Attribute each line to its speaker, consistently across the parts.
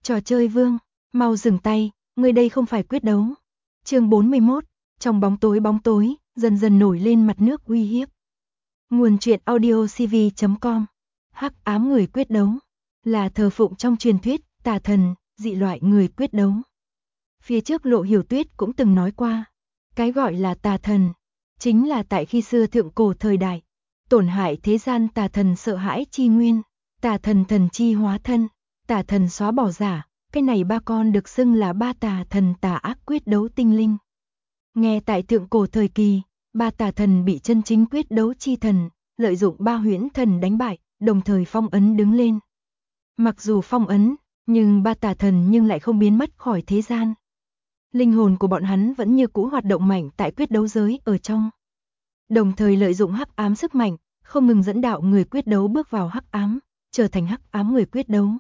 Speaker 1: Trò chơi vương, mau dừng tay, người đây không phải quyết đấu. Chương 41, trong bóng tối, dần dần nổi lên mặt nước uy hiếp. Nguồn truyện audiocv.com. Hắc ám người quyết đấu, là thờ phụng trong truyền thuyết, tà thần, dị loại người quyết đấu. Phía trước Lộ Hiểu Tuyết cũng từng nói qua, cái gọi là tà thần, chính là tại khi xưa thượng cổ thời đại, tổn hại thế gian tà thần sợ hãi chi nguyên, tà thần thần chi hóa thân, tà thần xóa bỏ giả, cái này ba con được xưng là ba tà thần tà ác quyết đấu tinh linh. Nghe tại thượng cổ thời kỳ, ba tà thần bị chân chính quyết đấu chi thần, lợi dụng ba huyễn thần đánh bại, đồng thời phong ấn đứng lên. Mặc dù phong ấn, nhưng ba tà thần nhưng lại không biến mất khỏi thế gian. Linh hồn của bọn hắn vẫn như cũ hoạt động mạnh tại quyết đấu giới ở trong. Đồng thời lợi dụng hắc ám sức mạnh, không ngừng dẫn đạo người quyết đấu bước vào hắc ám, trở thành hắc ám người quyết đấu.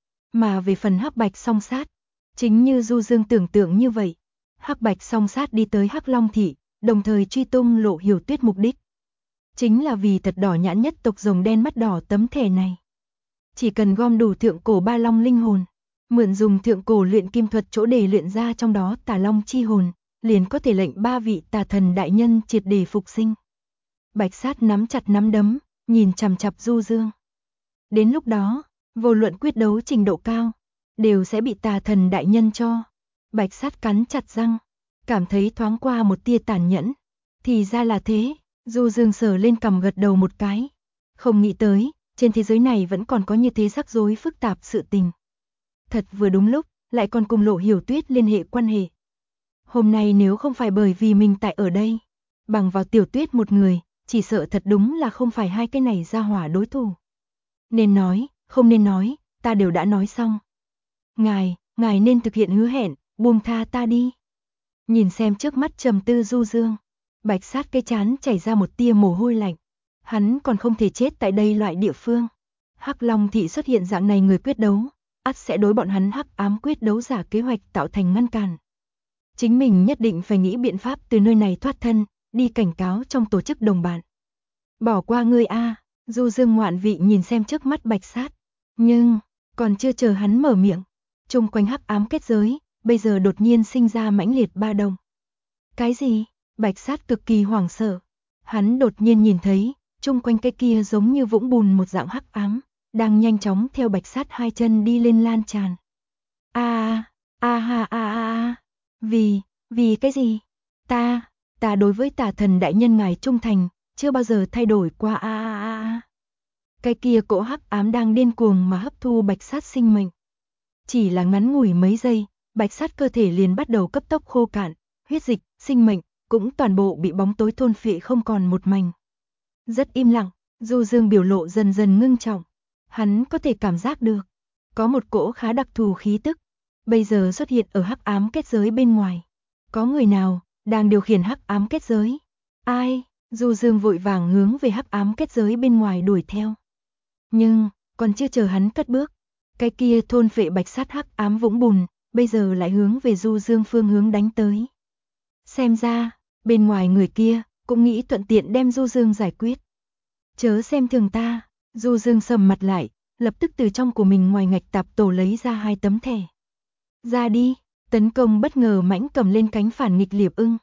Speaker 1: Mà về phần hắc bạch song sát, chính như Du Dương tưởng tượng như vậy, hắc bạch song sát đi tới Hắc Long thị, đồng thời truy tung Lộ Hiểu Tuyết mục đích. Chính là vì thật đỏ nhãn nhất tộc rồng đen mắt đỏ tấm thẻ này. Chỉ cần gom đủ thượng cổ ba long linh hồn, mượn dùng thượng cổ luyện kim thuật chỗ để luyện ra trong đó tà long chi hồn, liền có thể lệnh ba vị tà thần đại nhân triệt để phục sinh. Bạch Sát nắm chặt nắm đấm, nhìn chằm chằm Du Dương. Đến lúc đó, vô luận quyết đấu trình độ cao, đều sẽ bị tà thần đại nhân cho. Bạch Sát cắn chặt răng, cảm thấy thoáng qua một tia tàn nhẫn. Thì ra là thế, Du Dương sờ lên cằm gật đầu một cái. Không nghĩ tới, trên thế giới này vẫn còn có như thế rắc rối phức tạp sự tình. Thật vừa đúng lúc, lại còn cùng Lộ Hiểu Tuyết liên hệ quan hệ. Hôm nay nếu không phải bởi vì mình tại ở đây, bằng vào Tiểu Tuyết một người, chỉ sợ thật đúng là không phải hai cái này ra hỏa đối thủ. Nên nói, không nên nói, ta đều đã nói xong. Ngài nên thực hiện hứa hẹn, buông tha ta đi. Nhìn xem trước mắt trầm tư Du Dương, Bạch Sát cái trán chảy ra một tia mồ hôi lạnh. Hắn còn không thể chết tại đây loại địa phương. Hắc Long thị xuất hiện dạng này người quyết đấu, ắt sẽ đối bọn hắn hắc ám quyết đấu giả kế hoạch tạo thành ngăn cản. Chính mình nhất định phải nghĩ biện pháp từ nơi này thoát thân, đi cảnh cáo trong tổ chức đồng bạn. Bỏ qua ngươi a, Du Dương ngoạn vị nhìn xem trước mắt Bạch Sát. Nhưng, còn chưa chờ hắn mở miệng, chung quanh hắc ám kết giới, bây giờ đột nhiên sinh ra mãnh liệt ba động. Cái gì? Bạch Sát cực kỳ hoảng sợ. Hắn đột nhiên nhìn thấy, chung quanh cái kia giống như vũng bùn một dạng hắc ám, đang nhanh chóng theo Bạch Sát hai chân đi lên lan tràn. Vì cái gì? Ta đối với tà thần đại nhân ngài trung thành, chưa bao giờ thay đổi qua Cái kia cỗ hắc ám đang điên cuồng mà hấp thu Bạch Sát sinh mệnh. Chỉ là ngắn ngủi mấy giây, Bạch Sát cơ thể liền bắt đầu cấp tốc khô cạn, huyết dịch, sinh mệnh cũng toàn bộ bị bóng tối thôn phệ không còn một mảnh. Rất im lặng, Du Dương biểu lộ dần dần ngưng trọng. Hắn có thể cảm giác được, có một cỗ khá đặc thù khí tức, bây giờ xuất hiện ở hắc ám kết giới bên ngoài. Có người nào đang điều khiển hắc ám kết giới? Ai? Du Dương vội vàng hướng về hắc ám kết giới bên ngoài đuổi theo. Nhưng, còn chưa chờ hắn cất bước, cái kia thôn phệ Bạch Sát hắc ám vũng bùn, bây giờ lại hướng về Du Dương phương hướng đánh tới. Xem ra, bên ngoài người kia, cũng nghĩ thuận tiện đem Du Dương giải quyết. Chớ xem thường ta, Du Dương sầm mặt lại, lập tức từ trong của mình ngoài ngạch tạp tổ lấy ra hai tấm thẻ. Ra đi, tấn công bất ngờ mãnh cầm lên cánh phản nghịch liệp ưng.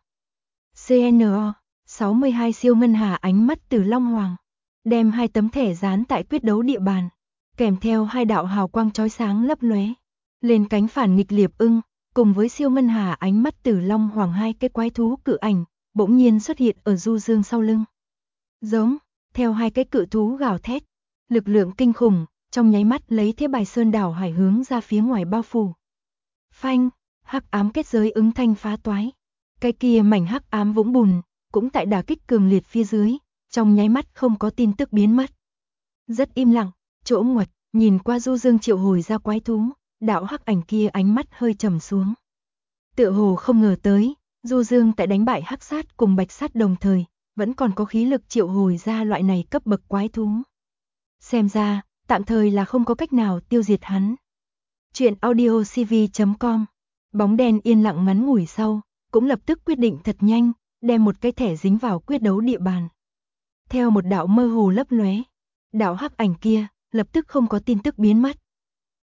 Speaker 1: CNO, 62 siêu ngân hà ánh mắt từ Long Hoàng, đem hai tấm thẻ dán tại quyết đấu địa bàn, kèm theo hai đạo hào quang chói sáng lấp lóe. Lên cánh phản nghịch liệp ưng, cùng với siêu ngân hà ánh mắt từ Long Hoàng hai cái quái thú cự ảnh, bỗng nhiên xuất hiện ở Du Dương sau lưng. Giống, theo hai cái cự thú gào thét, lực lượng kinh khủng, trong nháy mắt lấy thế bài sơn đảo hải hướng ra phía ngoài bao phủ. Phanh, hắc ám kết giới ứng thanh phá toái. Cái kia mảnh hắc ám vũng bùn, cũng tại đả kích cường liệt phía dưới, trong nháy mắt không có tin tức biến mất. Rất im lặng, chỗ ngoặt, nhìn qua Du Dương triệu hồi ra quái thú, đạo hắc ảnh kia ánh mắt hơi trầm xuống. Tựa hồ không ngờ tới, Du Dương tại đánh bại Hắc Sát cùng Bạch Sát đồng thời, vẫn còn có khí lực triệu hồi ra loại này cấp bậc quái thú. Xem ra, tạm thời là không có cách nào tiêu diệt hắn. Chuyện audiocv.com. Bóng đen yên lặng ngắn ngủi sau, cũng lập tức quyết định thật nhanh, đem một cái thẻ dính vào quyết đấu địa bàn. Theo một đạo mơ hồ lấp lóe, đạo hắc ảnh kia lập tức không có tin tức biến mất.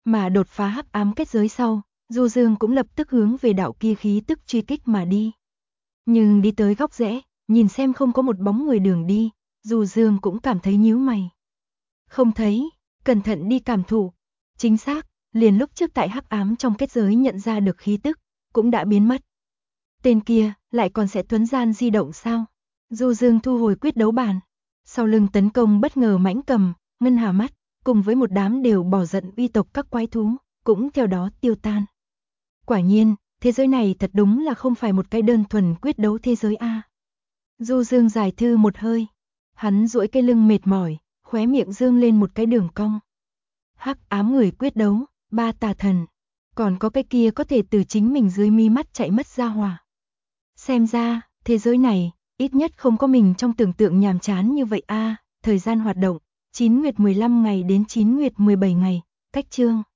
Speaker 1: Mà đột phá hắc ám kết giới sau, Du Dương cũng lập tức hướng về đạo kia khí tức truy kích mà đi. Nhưng đi tới góc rẽ, nhìn xem không có một bóng người đường đi, Du Dương cũng cảm thấy nhíu mày. Không thấy, cẩn thận đi cảm thụ. Chính xác, liền lúc trước tại hắc ám trong kết giới nhận ra được khí tức, cũng đã biến mất. Tên kia, lại còn sẽ tuấn gian di động sao? Du Dương thu hồi quyết đấu bàn. Sau lưng tấn công bất ngờ mãnh cầm, ngân hà mắt, cùng với một đám đều bỏ giận uy tộc các quái thú, cũng theo đó tiêu tan. Quả nhiên, thế giới này thật đúng là không phải một cái đơn thuần quyết đấu thế giới a. Du Dương giải thư một hơi. Hắn duỗi cái lưng mệt mỏi, khóe miệng dương lên một cái đường cong. Hắc ám người quyết đấu, 3 tà thần. Còn có cái kia có thể từ chính mình dưới mi mắt chạy mất ra hỏa. Xem ra, thế giới này, ít nhất không có mình trong tưởng tượng nhàm chán như vậy a. Thời gian hoạt động, 9 nguyệt 15 ngày đến 9 nguyệt 17 ngày, cách chương.